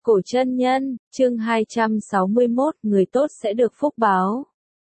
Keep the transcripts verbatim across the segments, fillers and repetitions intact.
Cổ chân nhân, chương hai trăm sáu mươi mốt, người tốt sẽ được phúc báo.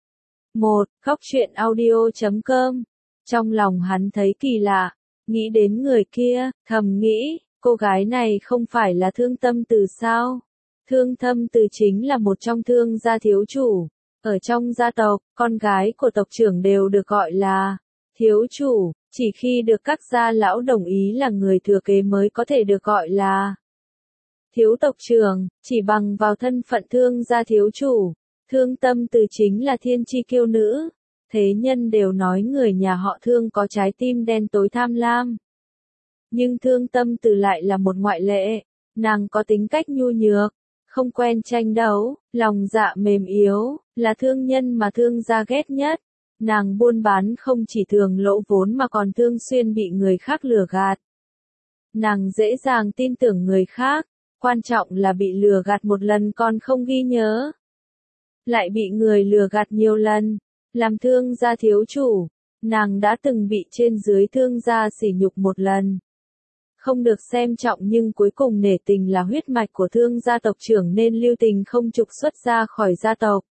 một. Khóc chuyện audio chấm com. Trong lòng hắn thấy kỳ lạ, nghĩ đến người kia, thầm nghĩ, cô gái này không phải là Thương Tâm Từ sao? Thương Tâm Từ chính là một trong Thương gia thiếu chủ. Ở trong gia tộc, con gái của tộc trưởng đều được gọi là thiếu chủ, chỉ khi được các gia lão đồng ý là người thừa kế mới có thể được gọi là thiếu tộc trưởng. Chỉ bằng vào thân phận Thương gia thiếu chủ, Thương Tâm Từ chính là thiên chi kiêu nữ. Thế nhân đều nói người nhà họ Thương có trái tim đen tối tham lam. Nhưng Thương Tâm Từ lại là một ngoại lệ. Nàng có tính cách nhu nhược, không quen tranh đấu, lòng dạ mềm yếu, là thương nhân mà Thương gia ghét nhất. Nàng buôn bán không chỉ thường lỗ vốn mà còn thường xuyên bị người khác lừa gạt. Nàng dễ dàng tin tưởng người khác, quan trọng là bị lừa gạt một lần còn không ghi nhớ. Lại bị người lừa gạt nhiều lần. Làm Thương gia thiếu chủ, nàng đã từng bị trên dưới Thương gia sỉ nhục một lần. Không được xem trọng nhưng cuối cùng nể tình là huyết mạch của Thương gia tộc trưởng nên lưu tình không trục xuất ra khỏi gia tộc.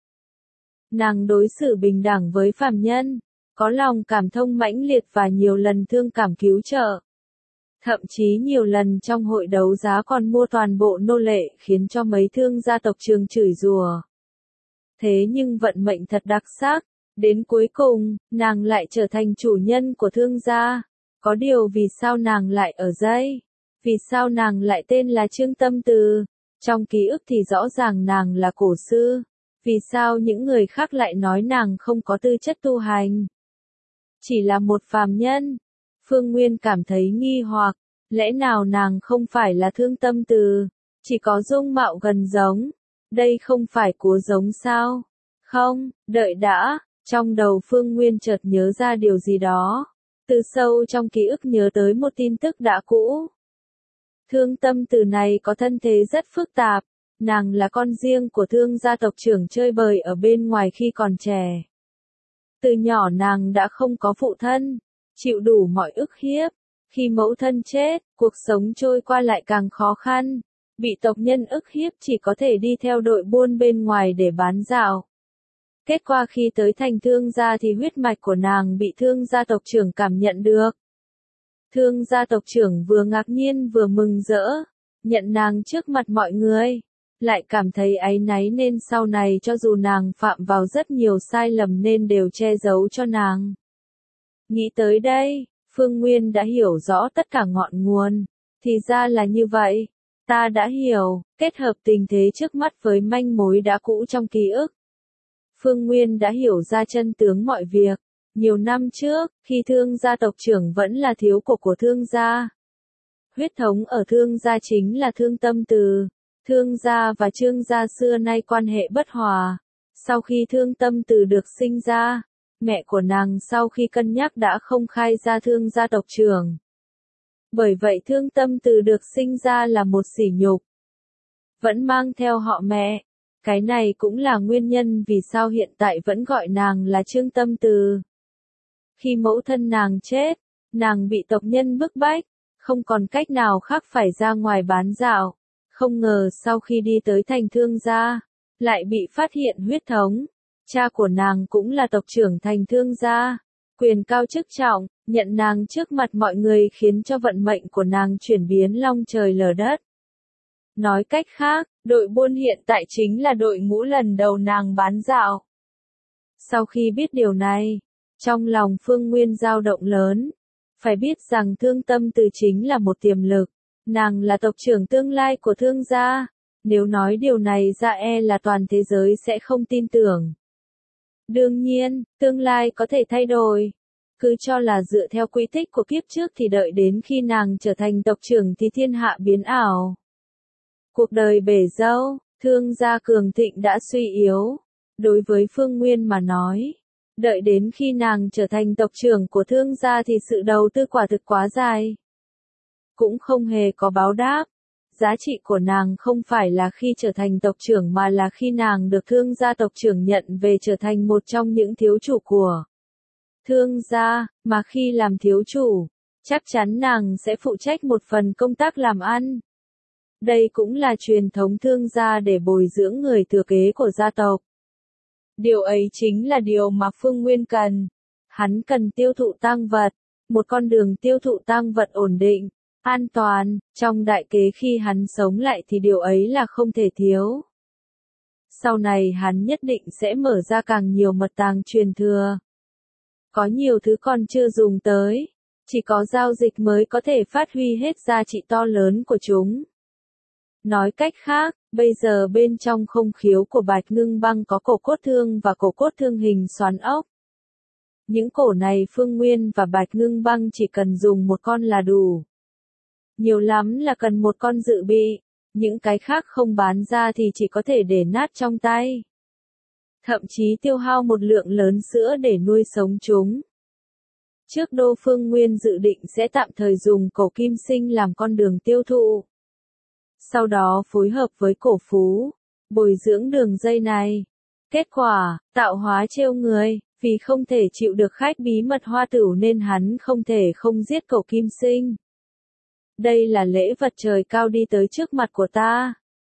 Nàng đối xử bình đẳng với phàm nhân, có lòng cảm thông mãnh liệt và nhiều lần thương cảm cứu trợ. Thậm chí nhiều lần trong hội đấu giá còn mua toàn bộ nô lệ khiến cho mấy Thương gia tộc trưởng chửi rủa. Thế nhưng vận mệnh thật đặc sắc, đến cuối cùng, nàng lại trở thành chủ nhân của Thương gia. Có điều vì sao nàng lại ở đây? Vì sao nàng lại tên là Trương Tâm Từ? Trong ký ức thì rõ ràng nàng là cổ sư. Vì sao những người khác lại nói nàng không có tư chất tu hành? Chỉ là một phàm nhân. Phương Nguyên cảm thấy nghi hoặc, lẽ nào nàng không phải là Thương Tâm Từ? Chỉ có dung mạo gần giống. Đây không phải Cố Giống sao? Không, đợi đã, trong đầu Phương Nguyên chợt nhớ ra điều gì đó. Từ sâu trong ký ức nhớ tới một tin tức đã cũ. Thương Tâm Từ này có thân thế rất phức tạp, nàng là con riêng của Thương gia tộc trưởng chơi bời ở bên ngoài khi còn trẻ. Từ nhỏ nàng đã không có phụ thân, chịu đủ mọi ức hiếp. Khi mẫu thân chết, cuộc sống trôi qua lại càng khó khăn. Bị tộc nhân ức hiếp chỉ có thể đi theo đội buôn bên ngoài để bán dạo. Kết quả khi tới thành Thương gia thì huyết mạch của nàng bị Thương gia tộc trưởng cảm nhận được. Thương gia tộc trưởng vừa ngạc nhiên vừa mừng rỡ, nhận nàng trước mặt mọi người. Lại cảm thấy áy náy nên sau này cho dù nàng phạm vào rất nhiều sai lầm nên đều che giấu cho nàng. Nghĩ tới đây, Phương Nguyên đã hiểu rõ tất cả ngọn nguồn. Thì ra là như vậy. Ta đã hiểu, kết hợp tình thế trước mắt với manh mối đã cũ trong ký ức. Phương Nguyên đã hiểu ra chân tướng mọi việc. Nhiều năm trước, khi Thương gia tộc trưởng vẫn là thiếu cổ của Thương gia. Huyết thống ở Thương gia chính là Thương Tâm Từ. Thương gia và Trương gia xưa nay quan hệ bất hòa. Sau khi Thương Tâm Từ được sinh ra, mẹ của nàng sau khi cân nhắc đã không khai ra Thương gia tộc trưởng. Bởi vậy Thương Tâm Từ được sinh ra là một sỉ nhục. Vẫn mang theo họ mẹ. Cái này cũng là nguyên nhân vì sao hiện tại vẫn gọi nàng là Trương Tâm Từ. Khi mẫu thân nàng chết, nàng bị tộc nhân bức bách, không còn cách nào khác phải ra ngoài bán dạo. Không ngờ sau khi đi tới thành Thương gia, lại bị phát hiện huyết thống. Cha của nàng cũng là tộc trưởng thành Thương gia. Quyền cao chức trọng, nhận nàng trước mặt mọi người khiến cho vận mệnh của nàng chuyển biến long trời lở đất. Nói cách khác, đội buôn hiện tại chính là đội ngũ lần đầu nàng bán dạo. Sau khi biết điều này, trong lòng Phương Nguyên dao động lớn. Phải biết rằng Thương Tâm Từ chính là một tiềm lực. Nàng là tộc trưởng tương lai của Thương gia. Nếu nói điều này ra e là toàn thế giới sẽ không tin tưởng. Đương nhiên, tương lai có thể thay đổi. Cứ cho là dựa theo quy tích của kiếp trước thì đợi đến khi nàng trở thành tộc trưởng thì thiên hạ biến ảo. Cuộc đời bể dâu, Thương gia cường thịnh đã suy yếu. Đối với Phương Nguyên mà nói, đợi đến khi nàng trở thành tộc trưởng của Thương gia thì sự đầu tư quả thực quá dài. Cũng không hề có báo đáp. Giá trị của nàng không phải là khi trở thành tộc trưởng mà là khi nàng được Thương gia tộc trưởng nhận về trở thành một trong những thiếu chủ của Thương gia, mà khi làm thiếu chủ, chắc chắn nàng sẽ phụ trách một phần công tác làm ăn. Đây cũng là truyền thống thương gia để bồi dưỡng người thừa kế của gia tộc. Điều ấy chính là điều mà Phương Nguyên cần. Hắn cần tiêu thụ tang vật, một con đường tiêu thụ tang vật ổn định, an toàn, trong đại kế khi hắn sống lại thì điều ấy là không thể thiếu. Sau này hắn nhất định sẽ mở ra càng nhiều mật tàng truyền thừa. Có nhiều thứ còn chưa dùng tới, chỉ có giao dịch mới có thể phát huy hết giá trị to lớn của chúng. Nói cách khác, bây giờ bên trong không khiếu của Bạch Ngưng Băng có cổ cốt thương và cổ cốt thương hình xoắn ốc. Những cổ này Phương Nguyên và Bạch Ngưng Băng chỉ cần dùng một con là đủ. Nhiều lắm là cần một con dự bị, những cái khác không bán ra thì chỉ có thể để nát trong tay. Thậm chí tiêu hao một lượng lớn sữa để nuôi sống chúng. Trước Đô Phương Nguyên dự định sẽ tạm thời dùng cổ kim sinh làm con đường tiêu thụ. Sau đó phối hợp với cổ phú, bồi dưỡng đường dây này. Kết quả, tạo hóa trêu người, vì không thể chịu được khách bí mật hoa tửu nên hắn không thể không giết cổ kim sinh. Đây là lễ vật trời cao đi tới trước mặt của ta.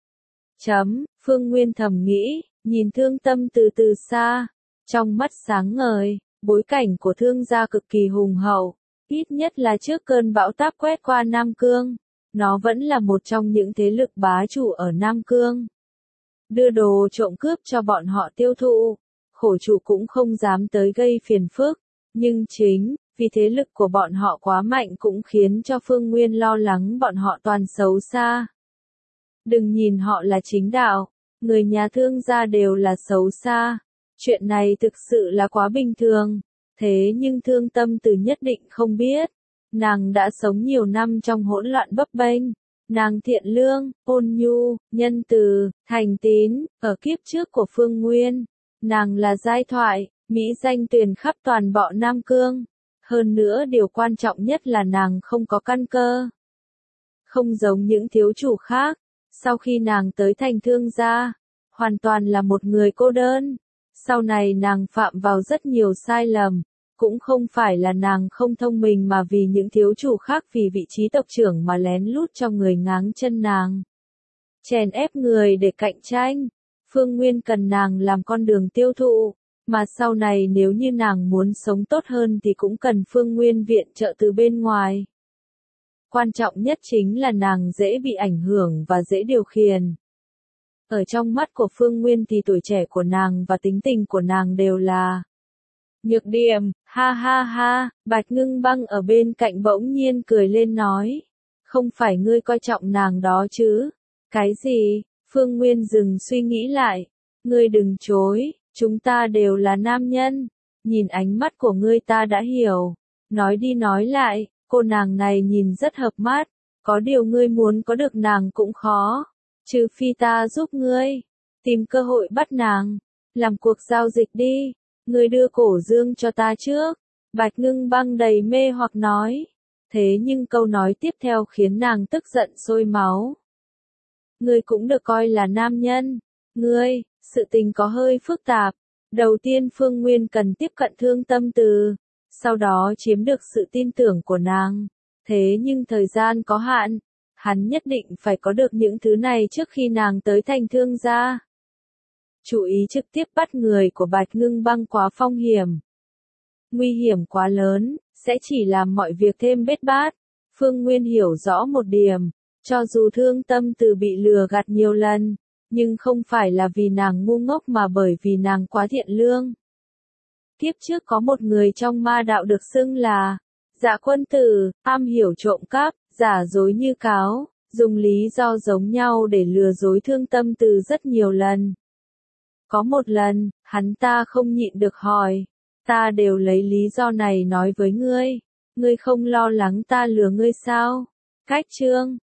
Chấm, Phương Nguyên thầm nghĩ, nhìn Thương Tâm từ từ xa, trong mắt sáng ngời, bối cảnh của Thương gia cực kỳ hùng hậu, ít nhất là trước cơn bão táp quét qua Nam Cương, nó vẫn là một trong những thế lực bá chủ ở Nam Cương. Đưa đồ trộm cướp cho bọn họ tiêu thụ, khổ chủ cũng không dám tới gây phiền phức, nhưng chính vì thế lực của bọn họ quá mạnh cũng khiến cho Phương Nguyên lo lắng bọn họ toàn xấu xa. Đừng nhìn họ là chính đạo, người nhà Thương gia đều là xấu xa. Chuyện này thực sự là quá bình thường. Thế nhưng Thương Tâm Từ nhất định không biết. Nàng đã sống nhiều năm trong hỗn loạn bấp bênh. Nàng thiện lương, ôn nhu, nhân từ, thành tín, ở kiếp trước của Phương Nguyên. Nàng là giai thoại, mỹ danh truyền khắp toàn bộ Nam Cương. Hơn nữa điều quan trọng nhất là nàng không có căn cơ. Không giống những thiếu chủ khác, sau khi nàng tới thành Thương gia, hoàn toàn là một người cô đơn. Sau này nàng phạm vào rất nhiều sai lầm, cũng không phải là nàng không thông minh mà vì những thiếu chủ khác vì vị trí tộc trưởng mà lén lút cho người ngáng chân nàng. Chèn ép người để cạnh tranh, Phương Nguyên cần nàng làm con đường tiêu thụ, mà sau này nếu như nàng muốn sống tốt hơn thì cũng cần Phương Nguyên viện trợ từ bên ngoài. Quan trọng nhất chính là nàng dễ bị ảnh hưởng và dễ điều khiển. Ở trong mắt của Phương Nguyên thì tuổi trẻ của nàng và tính tình của nàng đều là nhược điểm, ha ha ha, Bạch Ngưng Băng ở bên cạnh bỗng nhiên cười lên nói, không phải ngươi coi trọng nàng đó chứ, cái gì, Phương Nguyên dừng suy nghĩ lại, ngươi đừng chối, chúng ta đều là nam nhân, nhìn ánh mắt của ngươi ta đã hiểu, nói đi nói lại, cô nàng này nhìn rất hợp mắt, có điều ngươi muốn có được nàng cũng khó. Trừ phi ta giúp ngươi, tìm cơ hội bắt nàng, làm cuộc giao dịch đi, ngươi đưa cổ dương cho ta trước, Bạch Ngưng Băng đầy mê hoặc nói, thế nhưng câu nói tiếp theo khiến nàng tức giận sôi máu. Ngươi cũng được coi là nam nhân, ngươi, sự tình có hơi phức tạp, đầu tiên Phương Nguyên cần tiếp cận Thương Tâm Từ, sau đó chiếm được sự tin tưởng của nàng, thế nhưng thời gian có hạn. Hắn nhất định phải có được những thứ này trước khi nàng tới thành Thương gia. Chú ý trực tiếp bắt người của Bạch Ngưng Băng quá phong hiểm. Nguy hiểm quá lớn, sẽ chỉ làm mọi việc thêm bết bát. Phương Nguyên hiểu rõ một điểm, cho dù Thương Tâm Từ bị lừa gạt nhiều lần, nhưng không phải là vì nàng ngu ngốc mà bởi vì nàng quá thiện lương. Kiếp trước có một người trong ma đạo được xưng là Dạ Quân Tử, am hiểu trộm cắp, giả dối như cáo, dùng lý do giống nhau để lừa dối Thương Tâm Từ rất nhiều lần. Có một lần, hắn ta không nhịn được hỏi, ta đều lấy lý do này nói với ngươi, ngươi không lo lắng ta lừa ngươi sao? Cách chương